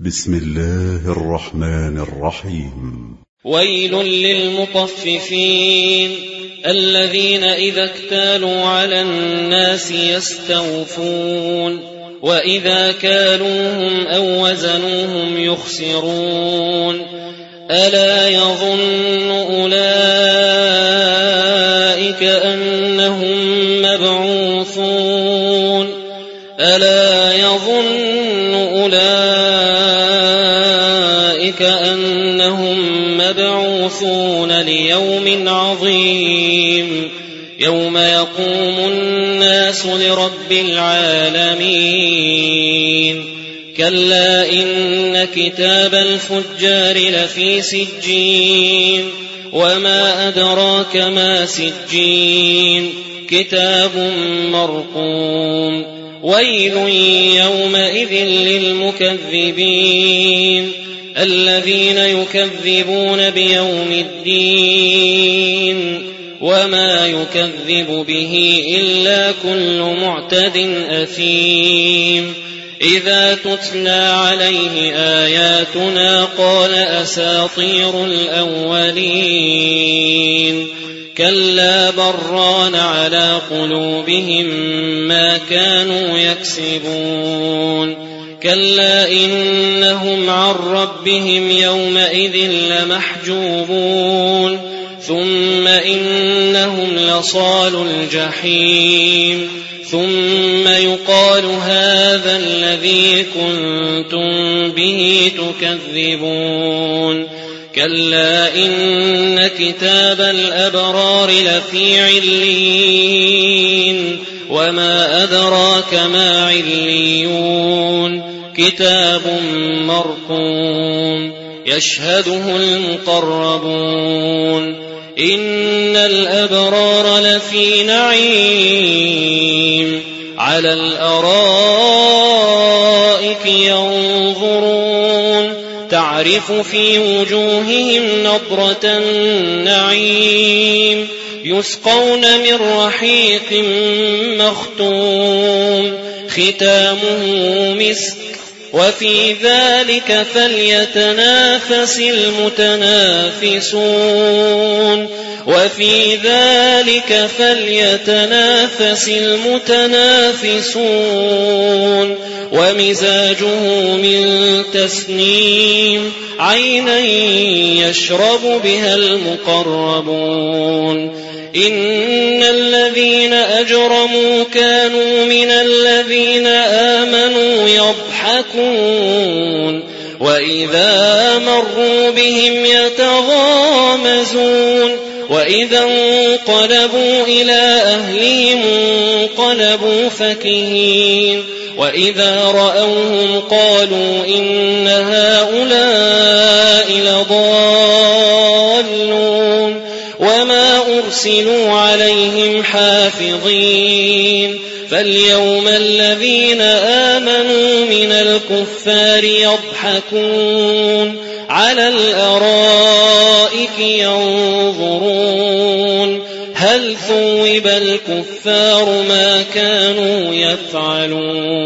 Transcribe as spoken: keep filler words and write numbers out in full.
بسم الله الرحمن الرحيم. ويل للمطففين الذين إذا اكتالوا على الناس يستوفون وإذا كالوهم أو وزنوهم يخسرون ألا يظن أولئك أنهم مبعوثون ألا يظن أولئك أنهم مبعوثون ليوم عظيم يوم يقوم الناس لرب العالمين كلا إن كتاب الفجار لفي سجين وما أدراك ما سجين كتاب مرقوم ويل يومئذ للمكذبين الذين يكذبون بيوم الدين وما يكذب به إلا كل معتد أثيم إذا تتلى عليه آياتنا قال أساطير الأولين كلا بران على قلوبهم ما كانوا يكسبون كلا إنهم عن ربهم يومئذ لمحجوبون ثم إنهم لصالوا الجحيم ثم يقال هذا الذي كنتم به تكذبون كلا إن كتاب الأبرار لفي عليين وما أدراك ما عليون كتاب مرقوم يشهده المقربون إن الأبرار لفي نعيم على الأرائك ينظرون تعرف في وجوههم نضرة النعيم يسقون من رحيق مختوم ختامه مسك وفي ذلك فليتنافس المتنافسون وفي ذلك فليتنافس المتنافسون ومزاجه من تسنيم عينا يشرب بها المقربون إن الذين أجرموا كانوا من الذين آمنوا يضحكون وإذا مروا بهم يتغامزون وإذا انقلبوا إلى أهلهم انقلبوا فكهين وإذا رأوهم قالوا إن هؤلاء لضالون وما أرسلوا عليهم حافظين فاليوم الذين آمنوا من الكفار يضحكون على الأرائك ينظرون هل ثوب الكفار ما كانوا يفعلون